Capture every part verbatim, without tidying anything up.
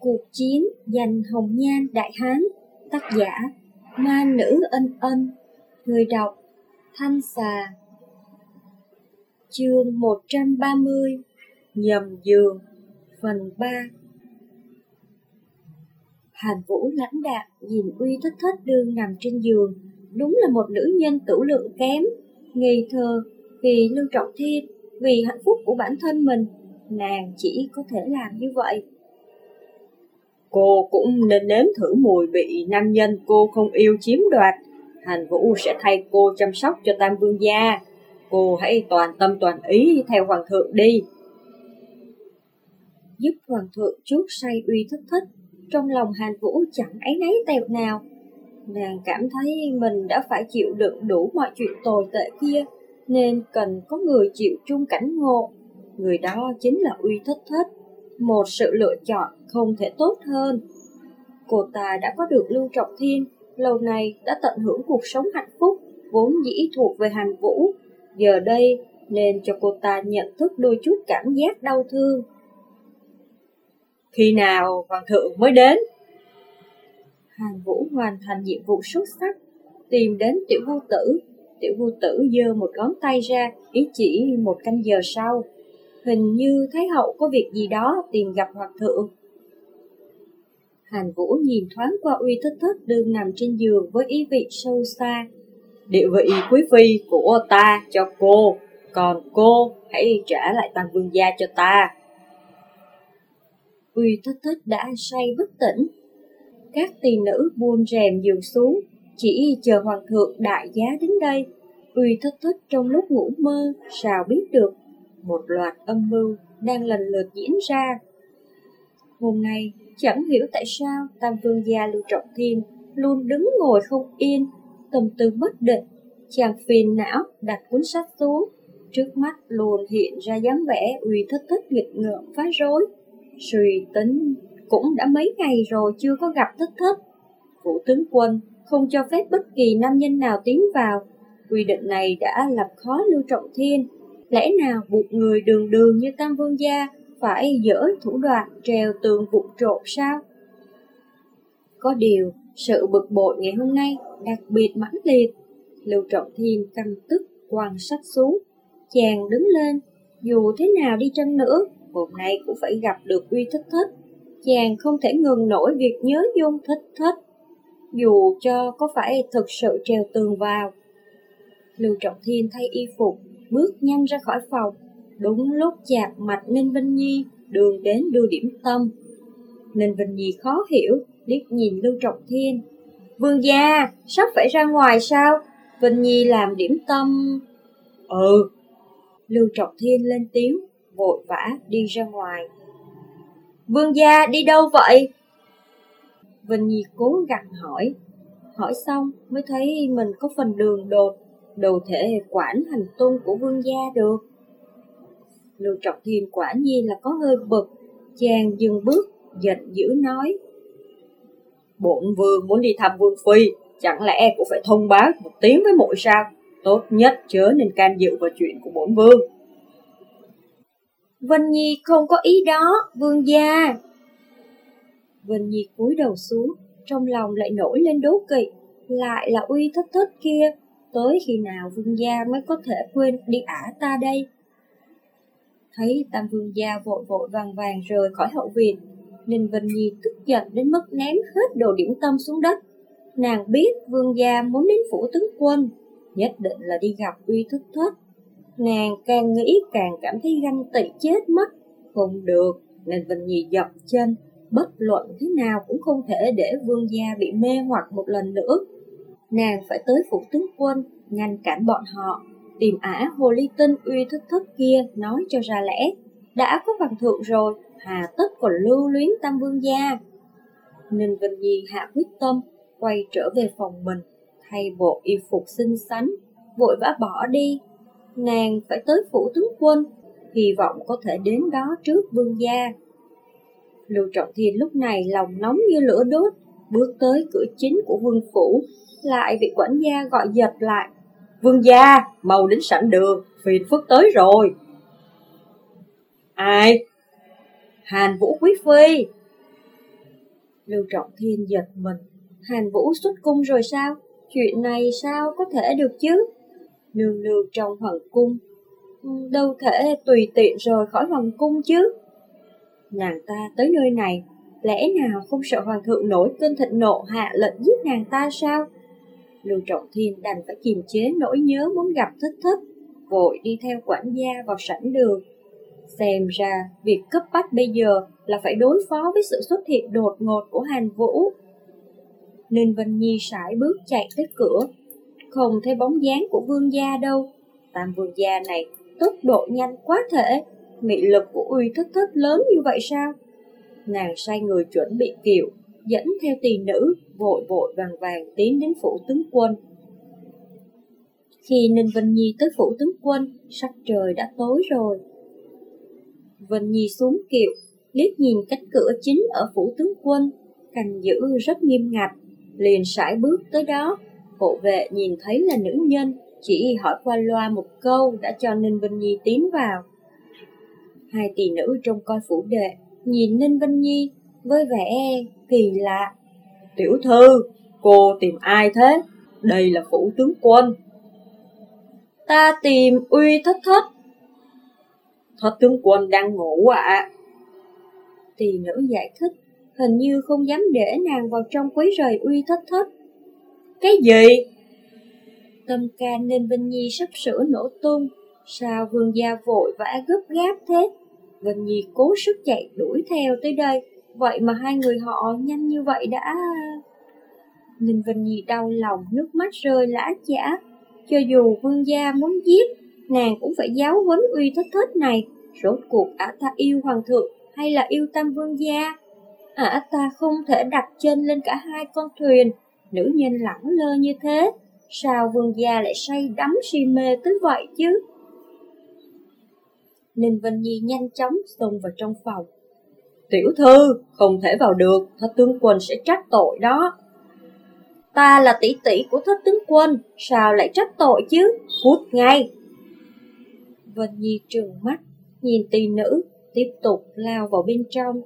Cuộc chiến giành hồng nhan Đại Hán. Tác giả Ma Nữ Ân Ân. Người đọc Thanh Xà. Chương một trăm ba mươi. Nhầm giường. Phần ba. Hàn Vũ lãnh đạm nhìn Uy Thất Thất đương nằm trên giường. Đúng là một nữ nhân tửu lượng kém, ngây thơ. Vì Lưu Trọng Thiên, vì hạnh phúc của bản thân mình, nàng chỉ có thể làm như vậy. Cô cũng nên nếm thử mùi bị nam nhân cô không yêu chiếm đoạt. Hàn Vũ sẽ thay cô chăm sóc cho Tam Vương gia. Cô hãy toàn tâm toàn ý theo Hoàng thượng đi. Giúp Hoàng thượng chuốc say Uy Thất Thất, trong lòng Hàn Vũ chẳng áy náy tẹo nào. Nàng cảm thấy mình đã phải chịu đựng đủ mọi chuyện tồi tệ kia, nên cần có người chịu chung cảnh ngộ. Người đó chính là Uy Thất Thất, một sự lựa chọn không thể tốt hơn. Cô ta đã có được Lưu Trọng Thiên, lâu nay đã tận hưởng cuộc sống hạnh phúc vốn dĩ thuộc về Hàn Vũ, giờ đây nên cho cô ta nhận thức đôi chút cảm giác đau thương. Khi nào Hoàng thượng mới đến? Hàn Vũ hoàn thành nhiệm vụ xuất sắc, tìm đến Tiểu Vô Tử. Tiểu Vô Tử giơ một ngón tay ra, ý chỉ một canh giờ sau. Hình như Thái hậu có việc gì đó tìm gặp Hoàng thượng. Hàn Vũ nhìn thoáng qua Uy Thất Thất đương nằm trên giường với ý vị sâu xa. Địa vị quý phi của ta cho cô, còn cô hãy trả lại Tam Vương gia cho ta. Uy Thất Thất đã say bất tỉnh. Các tỳ nữ buông rèm giường xuống, chỉ chờ Hoàng thượng đại giá đến đây. Uy Thất Thất trong lúc ngủ mơ sao biết được một loạt âm mưu đang lần lượt diễn ra. Hôm nay chẳng hiểu tại sao Tam Vương gia Lưu Trọng Thiên luôn đứng ngồi không yên, tâm tư bất định. Chàng phiền não đặt cuốn sách xuống, trước mắt luôn hiện ra dáng vẻ Uy Thất Thất nghịch ngợm phá rối. Suy tính cũng đã mấy ngày rồi chưa có gặp Thất Thất. Phủ tướng quân không cho phép bất kỳ nam nhân nào tiến vào. Quy định này đã làm khó Lưu Trọng Thiên. Lẽ nào buộc người đường đường như Tam Vương gia phải dở thủ đoạn trèo tường vụng trộm sao? Có điều, sự bực bội ngày hôm nay đặc biệt mãnh liệt. Lưu Trọng Thiên căm tức quăng sách xuống. Chàng đứng lên, dù thế nào đi chăng nữa, hôm nay cũng phải gặp được Uy Thất Thất. Chàng không thể ngừng nổi việc nhớ nhung Thất Thất, dù cho có phải thực sự trèo tường vào. Lưu Trọng Thiên thay y phục, bước nhanh ra khỏi phòng. Đúng lúc chạm mặt Ninh Vinh Nhi đường đến đưa điểm tâm. Ninh Vinh Nhi khó hiểu, liếc nhìn Lưu Trọng Thiên. Vương gia, sắp phải ra ngoài sao? Vinh Nhi làm điểm tâm. Ừ. Lưu Trọng Thiên lên tiếng, vội vã đi ra ngoài. Vương gia đi đâu vậy? Vinh Nhi cố gắng hỏi. Hỏi xong mới thấy mình có phần đường đột, đâu thể quản hành tung của vương gia được. Lưu Trọng Thiên quả nhiên là có hơi bực. Chàng dừng bước, giận dữ nói. Bổn vương muốn đi thăm vương phi, chẳng lẽ cũng phải thông báo một tiếng với muội sao? Tốt nhất chớ nên can dự vào chuyện của bổn vương. Vinh Nhi không có ý đó, vương gia. Vinh Nhi cúi đầu xuống, trong lòng lại nổi lên đố kỵ. Lại là Uy Thất Thất kia, tới khi nào vương gia mới có thể quên đi ả ta đây? Thấy Tam Vương gia vội vội vàng vàng rời khỏi hậu viện, Ninh Vinh Nhi tức giận đến mức ném hết đồ điểm tâm xuống đất. Nàng biết vương gia muốn đến phủ tướng quân, nhất định là đi gặp Uy Thất Thất. Nàng càng nghĩ càng cảm thấy ganh tị chết mất. Không được, Ninh Vinh Nhi dậm chân, bất luận thế nào cũng không thể để vương gia bị mê hoặc một lần nữa. Nàng phải tới phủ tướng quân, ngăn cản bọn họ, tìm ả hồ ly tinh Uy Thất Thất kia nói cho ra lẽ. Đã có Hoàng thượng rồi, hà tất còn lưu luyến Tam Vương gia. Ninh Vinh Nhi hạ quyết tâm, quay trở về phòng mình, thay bộ y phục xinh xắn, vội vã bỏ đi. Nàng phải tới phủ tướng quân, hy vọng có thể đến đó trước vương gia. Lưu Trọng Thiên lúc này lòng nóng như lửa đốt, bước tới cửa chính của vương phủ, lại bị quản gia gọi giật lại. Vương gia, mau đến sảnh đường, phiền phức tới rồi. Ai? Hàn Vũ quý phi. Lưu Trọng Thiên giật mình. Hàn Vũ xuất cung rồi sao? Chuyện này sao có thể được chứ? Nương nương trong hoàng cung, đâu thể tùy tiện rời khỏi hoàng cung chứ. Nàng ta tới nơi này, lẽ nào không sợ hoàng thượng nổi cơn thịnh nộ hạ lệnh giết nàng ta sao? Lưu Trọng Thiên đành phải kiềm chế nỗi nhớ muốn gặp Thất Thất, vội đi theo quản gia vào sảnh đường. Xem ra việc cấp bách bây giờ là phải đối phó với sự xuất hiện đột ngột của Hàn Vũ. Ninh Vân Nhi sải bước chạy tới cửa, không thấy bóng dáng của vương gia đâu. Tam vương gia này tốc độ nhanh quá thể, mị lực của Uy Thất Thất lớn như vậy sao? Nàng sai người chuẩn bị kiệu, dẫn theo tỳ nữ, vội vội vàng vàng tiến đến phủ tướng quân. Khi Ninh Vân Nhi tới phủ tướng quân, sắc trời đã tối rồi. Vân Nhi xuống kiệu, liếc nhìn cánh cửa chính ở phủ tướng quân, canh giữ rất nghiêm ngặt, liền sải bước tới đó. Hộ vệ nhìn thấy là nữ nhân, chỉ hỏi qua loa một câu đã cho Ninh Vân Nhi tiến vào. Hai tỷ nữ trông coi phủ đệ, nhìn Ninh Vân Nhi với vẻ kỳ lạ. Tiểu thư, cô tìm ai thế? Đây là phủ tướng quân. Ta tìm Uy Thất Thất. Thất tướng quân đang ngủ ạ. À? Tỷ nữ giải thích, hình như không dám để nàng vào trong quấy rầy Uy Thất Thất. Cái gì? Tâm can Ninh Vân Nhi sắp sửa nổ tung. Sao vương gia vội vã gấp gáp thế? Vân Nhi cố sức chạy đuổi theo tới đây, vậy mà hai người họ nhanh như vậy đã... Ninh Vân Nhi đau lòng, nước mắt rơi lã chã. Cho dù vương gia muốn giết, nàng cũng phải giáo huấn Uy Thất Thất này. Rốt cuộc ả ta yêu hoàng thượng hay là yêu tam vương gia? Ả ta không thể đặt chân lên cả hai con thuyền. Nữ nhân lẳng lơ như thế, sao vương gia lại say đắm si mê tới vậy chứ? Ninh Vân Nhi nhanh chóng xông vào trong phòng. Tiểu thư, không thể vào được, Thất tướng quân sẽ trách tội đó. Ta là tỷ tỷ của Thất tướng quân, sao lại trách tội chứ? Cút ngay! Vân Nhi trừng mắt, nhìn tỷ nữ, tiếp tục lao vào bên trong.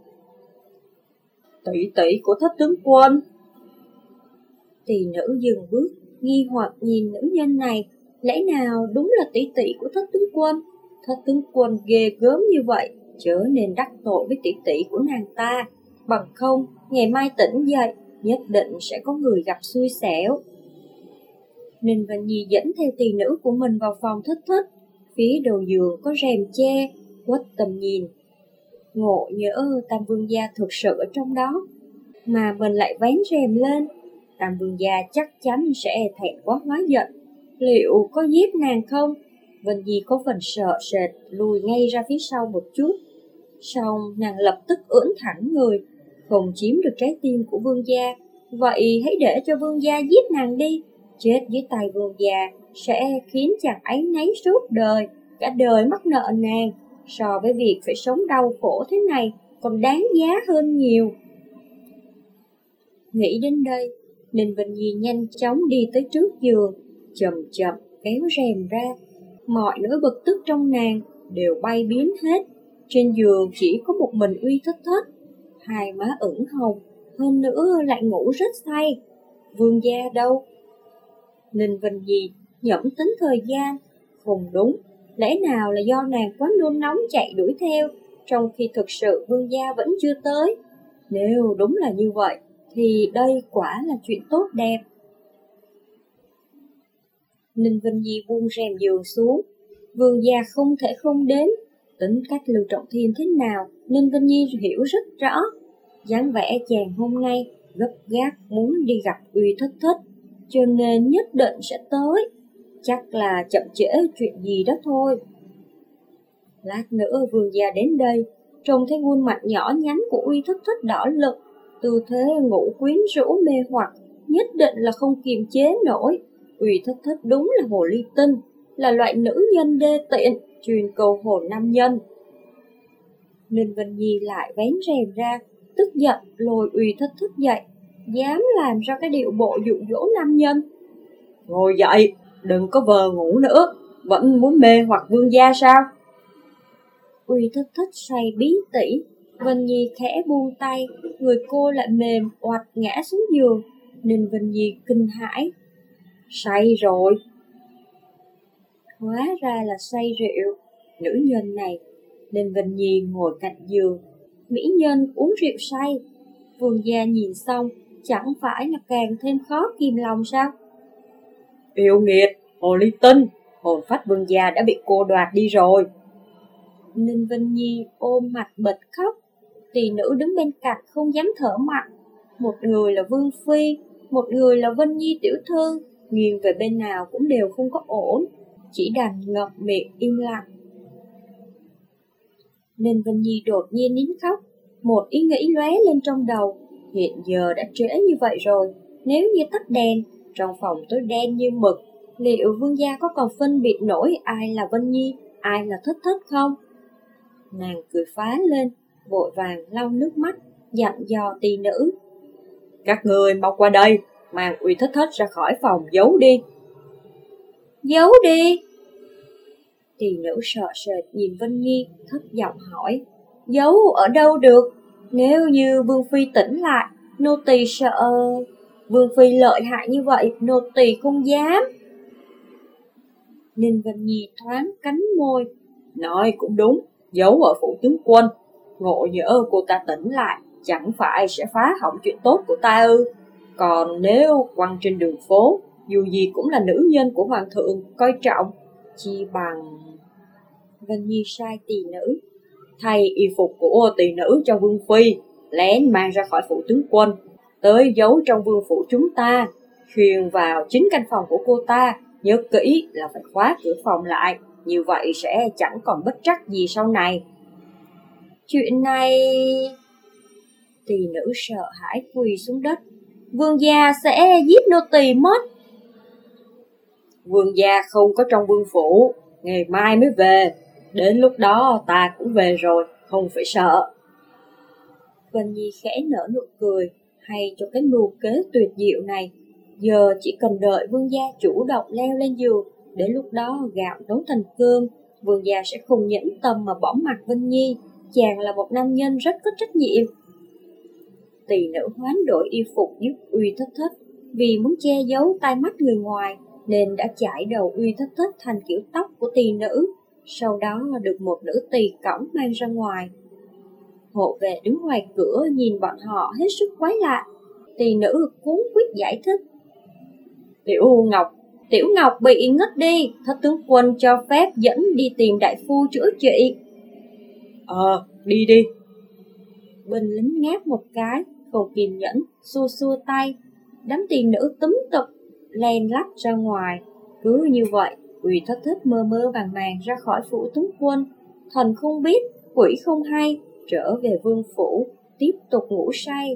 Tỷ tỷ của Thất tướng quân. Tỷ nữ dừng bước, nghi hoặc nhìn nữ nhân này, lẽ nào đúng là tỷ tỷ của Thất tướng quân? Thất tướng quân ghê gớm như vậy, chớ nên đắc tội với tỷ tỷ của nàng ta. Bằng không, ngày mai tỉnh dậy, nhất định sẽ có người gặp xui xẻo. Ninh Vân Nhi dẫn theo tỳ nữ của mình vào phòng Thất Thất. Phía đầu giường có rèm che, quất tầm nhìn. Ngộ nhỡ Tam vương gia thực sự ở trong đó, mà mình lại vén rèm lên. Tam vương gia chắc chắn sẽ thẹn quá hóa giận. Liệu có giết nàng không? Vân Nhi có phần sợ sệt, lùi ngay ra phía sau một chút. Xong nàng lập tức ưỡn thẳng người, không chiếm được trái tim của vương gia. Vậy hãy để cho vương gia giết nàng đi. Chết dưới tay vương gia sẽ khiến chàng ấy nấy suốt đời, cả đời mắc nợ nàng. So với việc phải sống đau khổ thế này còn đáng giá hơn nhiều. Nghĩ đến đây, Ninh Vân Nhi nhanh chóng đi tới trước giường, chậm chậm kéo rèm ra. Mọi nỗi bực tức trong nàng đều bay biến hết. Trên giường chỉ có một mình Uy Thất Thất, hai má ửng hồng, hơn nữa lại ngủ rất say. Vương gia đâu? Ninh Vân Nhi nhẩm tính thời gian. Không đúng, lẽ nào là do nàng quá nôn nóng chạy đuổi theo, trong khi thực sự vương gia vẫn chưa tới? Nếu đúng là như vậy, thì đây quả là chuyện tốt đẹp. Ninh Vân Nhi buông rèm giường xuống. Vương gia không thể không đến. Tính cách Lưu Trọng Thiên thế nào, Ninh Vân Nhi hiểu rất rõ. Dáng vẻ chàng hôm nay gấp gáp muốn đi gặp Uy Thất Thất, cho nên nhất định sẽ tới. Chắc là chậm trễ chuyện gì đó thôi. Lát nữa vương gia đến đây, trông thấy khuôn mặt nhỏ nhắn của Uy Thất Thất đỏ lực, tư thế ngủ quyến rũ mê hoặc, nhất định là không kiềm chế nổi. Uy Thất Thất đúng là hồ ly tinh, là loại nữ nhân đê tiện, truyền cầu hồn nam nhân. Ninh Vân Nhi lại vén rèm ra, tức giận lôi Uy Thất Thất dậy, dám làm ra cái điệu bộ dụ dỗ nam nhân. Ngồi dậy, đừng có vờ ngủ nữa, vẫn muốn mê hoặc vương gia sao? Uy Thất Thất say bí tỉ, Vân Nhi khẽ buông tay, người cô lại mềm oặt ngã xuống giường. Ninh Vân Nhi kinh hãi. Say rồi. Hóa ra là say rượu. Nữ nhân này. Ninh Vân Nhi ngồi cạnh giường. Mỹ nhân uống rượu say. Vương gia nhìn xong, chẳng phải là càng thêm khó kìm lòng sao? Yêu nghiệt, hồ ly tinh, hồn phách vương gia đã bị cô đoạt đi rồi. Ninh Vân Nhi ôm mặt bật khóc. Tỷ nữ đứng bên cạnh không dám thở mạnh. Một người là Vương Phi, một người là Vân Nhi tiểu thư, nghiêng về bên nào cũng đều không có ổn, chỉ đành ngậm miệng im lặng. Ninh Vân Nhi đột nhiên nín khóc, một ý nghĩ lóe lên trong đầu. Hiện giờ đã trễ như vậy rồi, nếu như tắt đèn, trong phòng tối đen như mực, liệu vương gia có còn phân biệt nổi ai là Vân Nhi, ai là Thất Thất không? Nàng cười phá lên, vội vàng lau nước mắt, dặn dò tỳ nữ. Các người mau qua đây, mang Uy Thất Thất ra khỏi phòng giấu đi. Giấu đi? Tỳ nữ sợ sệt nhìn Vân Nhi, thấp giọng hỏi. Giấu ở đâu được? Nếu như Vương Phi tỉnh lại, nô tỳ sợ... Vương Phi lợi hại như vậy, nô tỳ không dám. Ninh Vân Nhi thoáng cắn môi. Nói cũng đúng, giấu ở phủ tướng quân. Ngộ nhỡ cô ta tỉnh lại, chẳng phải sẽ phá hỏng chuyện tốt của ta ư? Còn nếu quăng trên đường phố, dù gì cũng là nữ nhân của hoàng thượng coi trọng, chi bằng... Vân Nhi sai tỳ nữ thay y phục của tỳ nữ cho Vương Phi, lén mang ra khỏi phủ tướng quân, tới giấu trong vương phủ chúng ta, khuyên vào chính căn phòng của cô ta. Nhớ kỹ là phải khóa cửa phòng lại, như vậy sẽ chẳng còn bất trắc gì sau này. Chuyện này... Tỳ nữ sợ hãi quỳ xuống đất. Vương gia sẽ giết nô tỳ mất. Vương gia không có trong vương phủ, ngày mai mới về. Đến lúc đó ta cũng về rồi, không phải sợ. Vân Nhi khẽ nở nụ cười, hay cho cái mưu kế tuyệt diệu này. Giờ chỉ cần đợi vương gia chủ động leo lên giường, đến lúc đó gạo nấu thành cơm, vương gia sẽ không nhẫn tâm mà bỏ mặc Vân Nhi. Chàng là một nam nhân rất có trách nhiệm. Tỳ nữ hoán đổi y phục giúp Uy Thất Thất, vì muốn che giấu tai mắt người ngoài, nên đã chải đầu Uy Thất Thất thành kiểu tóc của tỳ nữ, sau đó được một nữ tỳ cõng mang ra ngoài. Hộ vệ đứng ngoài cửa nhìn bọn họ hết sức quái lạ. Tỳ nữ cuống quýt giải thích. Tiểu Ngọc, Tiểu Ngọc bị ngất đi, Thất tướng quân cho phép dẫn đi tìm đại phu chữa trị. Ờ, đi đi. Binh lính ngáp một cái, không kiên nhẫn, xua xua tay. Đám tỳ nữ túm tục, len lách ra ngoài. Cứ như vậy, Uy Thất Thất mơ mơ vàng màng ra khỏi phủ tướng quân. Thần không biết, quỷ không hay, trở về vương phủ, tiếp tục ngủ say.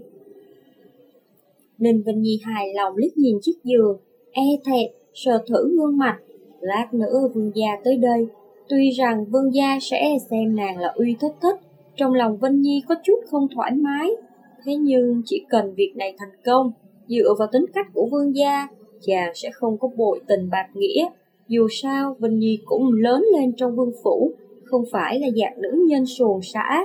Ninh Vân Nhi hài lòng liếc nhìn chiếc giường, e thẹn, sờ thử gương mặt. Lát nữa vương gia tới đây. Tuy rằng vương gia sẽ xem nàng là Uy Thất Thất, trong lòng Vân Nhi có chút không thoải mái. Thế nhưng chỉ cần việc này thành công, dựa vào tính cách của vương gia, chàng sẽ không có bội tình bạc nghĩa. Dù sao, Vân Nhi cũng lớn lên trong vương phủ, không phải là dạng nữ nhân xuồng xã.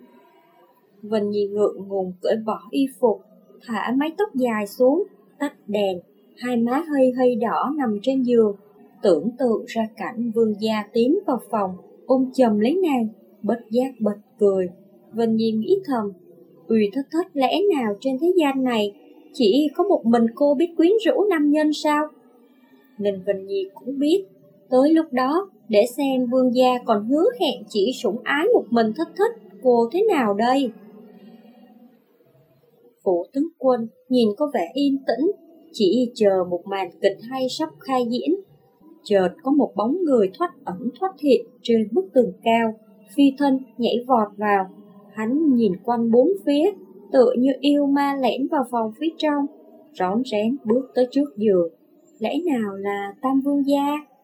Vân Nhi ngượng ngùng cởi bỏ y phục, thả mái tóc dài xuống, tắt đèn, hai má hơi hơi đỏ nằm trên giường, tưởng tượng ra cảnh vương gia tiến vào phòng, ôm chầm lấy nàng, bất giác bật cười. Vân Nhi nghĩ thầm, Uy Thất Thất lẽ nào trên thế gian này chỉ có một mình cô biết quyến rũ nam nhân sao? Nên Vân Nhi cũng biết, tới lúc đó để xem vương gia còn hứa hẹn chỉ sủng ái một mình Thất Thất, cô thế nào đây? Phủ tướng quân nhìn có vẻ yên tĩnh, chỉ chờ một màn kịch hay sắp khai diễn. Chợt có một bóng người thoát ẩn thoát hiện trên bức tường cao, phi thân nhảy vọt vào. Hắn nhìn quanh bốn phía, tựa như yêu ma lẻn vào phòng phía trong, rón rén bước tới trước giường. Lẽ nào là Tam Vương gia?